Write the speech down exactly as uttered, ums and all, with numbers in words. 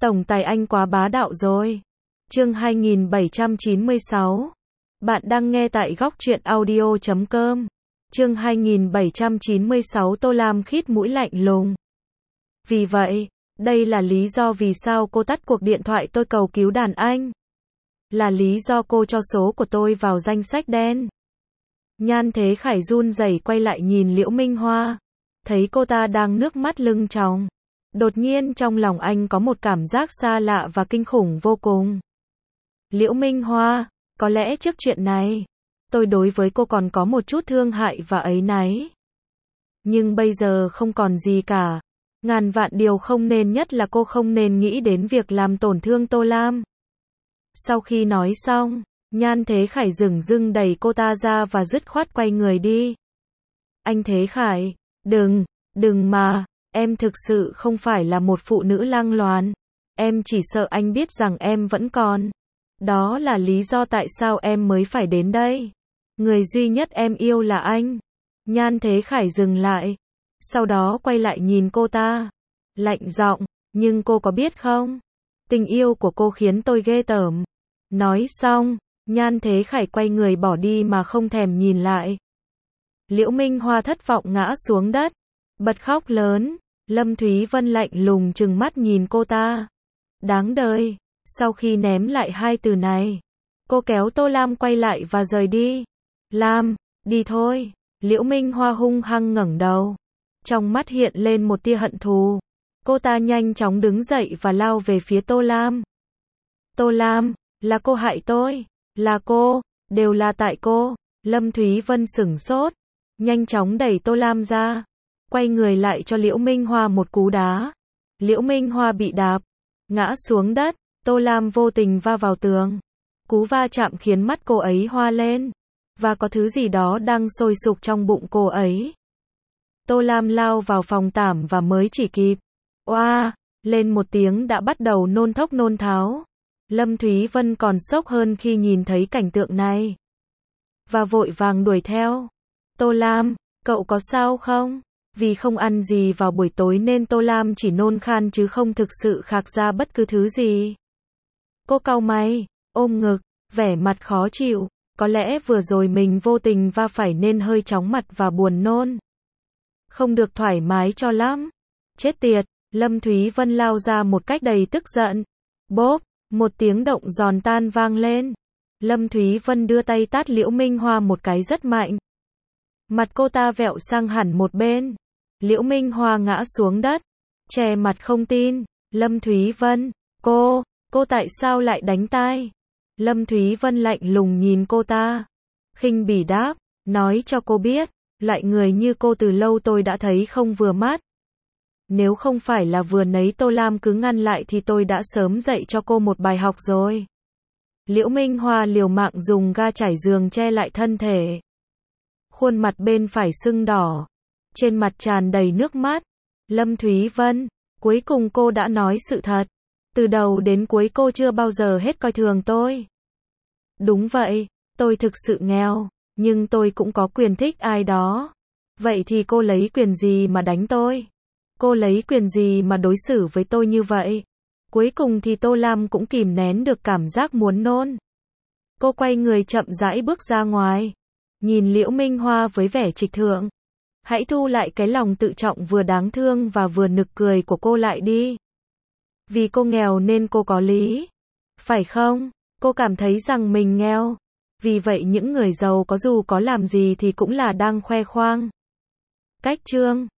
Tổng tài anh quá bá đạo rồi. Chương hai nghìn bảy trăm chín mươi sáu. Bạn đang nghe tại góc truyện audio chấm com. Chương hai nghìn bảy trăm chín mươi sáu. Tô Lam khít mũi lạnh lùng. Vì vậy, đây là lý do vì sao cô tắt cuộc điện thoại tôi cầu cứu đàn anh. Là lý do cô cho số của tôi vào danh sách đen. Nhan Thế Khải run rẩy quay lại nhìn Liễu Minh Hoa. Thấy cô ta đang nước mắt lưng tròng. Đột nhiên trong lòng anh có một cảm giác xa lạ và kinh khủng vô cùng. Liễu Minh Hoa, có lẽ trước chuyện này, tôi đối với cô còn có một chút thương hại và áy náy. Nhưng bây giờ không còn gì cả. Ngàn vạn điều không nên, nhất là cô không nên nghĩ đến việc làm tổn thương Tô Lam. Sau khi nói xong, Nhan Thế Khải dửng dưng đẩy cô ta ra và dứt khoát quay người đi. Anh Thế Khải, đừng, đừng mà, em thực sự không phải là một phụ nữ lang loàn. Em chỉ sợ anh biết rằng em vẫn còn. Đó là lý do tại sao em mới phải đến đây. Người duy nhất em yêu là anh. Nhan Thế Khải dừng lại. Sau đó quay lại nhìn cô ta. Lạnh giọng, nhưng cô có biết không? Tình yêu của cô khiến tôi ghê tởm. Nói xong, Nhan Thế Khải quay người bỏ đi mà không thèm nhìn lại. Liễu Minh Hoa thất vọng ngã xuống đất. Bật khóc lớn. Lâm Thúy Vân lạnh lùng trừng mắt nhìn cô ta. Đáng đời. Sau khi ném lại hai từ này, cô kéo Tô Lam quay lại và rời đi. Lam, đi thôi. Liễu Minh Hoa hung hăng ngẩng đầu. Trong mắt hiện lên một tia hận thù. Cô ta nhanh chóng đứng dậy và lao về phía Tô Lam. Tô Lam, là cô hại tôi. Là cô, đều là tại cô. Lâm Thúy Vân sửng sốt. Nhanh chóng đẩy Tô Lam ra. Quay người lại cho Liễu Minh Hoa một cú đá. Liễu Minh Hoa bị đạp. Ngã xuống đất. Tô Lam vô tình va vào tường. Cú va chạm khiến mắt cô ấy hoa lên. Và có thứ gì đó đang sôi sục trong bụng cô ấy. Tô Lam lao vào phòng tắm và mới chỉ kịp oa lên một tiếng đã bắt đầu nôn thốc nôn tháo. Lâm Thúy Vân còn sốc hơn khi nhìn thấy cảnh tượng này. Và vội vàng đuổi theo. Tô Lam, cậu có sao không? Vì không ăn gì vào buổi tối nên Tô Lam chỉ nôn khan chứ không thực sự khạc ra bất cứ thứ gì. Cô cau mày, ôm ngực, vẻ mặt khó chịu. Có lẽ vừa rồi mình vô tình va phải nên hơi chóng mặt và buồn nôn. Không được thoải mái cho lắm. Chết tiệt, Lâm Thúy Vân lao ra một cách đầy tức giận. Bốp, một tiếng động giòn tan vang lên. Lâm Thúy Vân đưa tay tát Liễu Minh Hoa một cái rất mạnh. Mặt cô ta vẹo sang hẳn một bên. Liễu Minh Hoa ngã xuống đất. Che mặt không tin. Lâm Thúy Vân, cô, cô tại sao lại đánh tai? Lâm Thúy Vân lạnh lùng nhìn cô ta. Khinh bỉ đáp, nói cho cô biết, loại người như cô từ lâu tôi đã thấy không vừa mắt. Nếu không phải là vừa nấy Tô Lam cứ ngăn lại thì tôi đã sớm dạy cho cô một bài học rồi. Liễu Minh Hoa liều mạng dùng ga trải giường che lại thân thể. Khuôn mặt bên phải sưng đỏ. Trên mặt tràn đầy nước mắt. Lâm Thúy Vân, cuối cùng cô đã nói sự thật. Từ đầu đến cuối cô chưa bao giờ hết coi thường tôi. Đúng vậy, tôi thực sự nghèo, nhưng tôi cũng có quyền thích ai đó. Vậy thì cô lấy quyền gì mà đánh tôi? Cô lấy quyền gì mà đối xử với tôi như vậy? Cuối cùng thì Tô Lam cũng kìm nén được cảm giác muốn nôn. Cô quay người chậm rãi bước ra ngoài. Nhìn Liễu Minh Hoa với vẻ trịch thượng. Hãy thu lại cái lòng tự trọng vừa đáng thương và vừa nực cười của cô lại đi. Vì cô nghèo nên cô có lý. Phải không? Cô cảm thấy rằng mình nghèo. Vì vậy những người giàu có dù có làm gì thì cũng là đang khoe khoang. Cách chương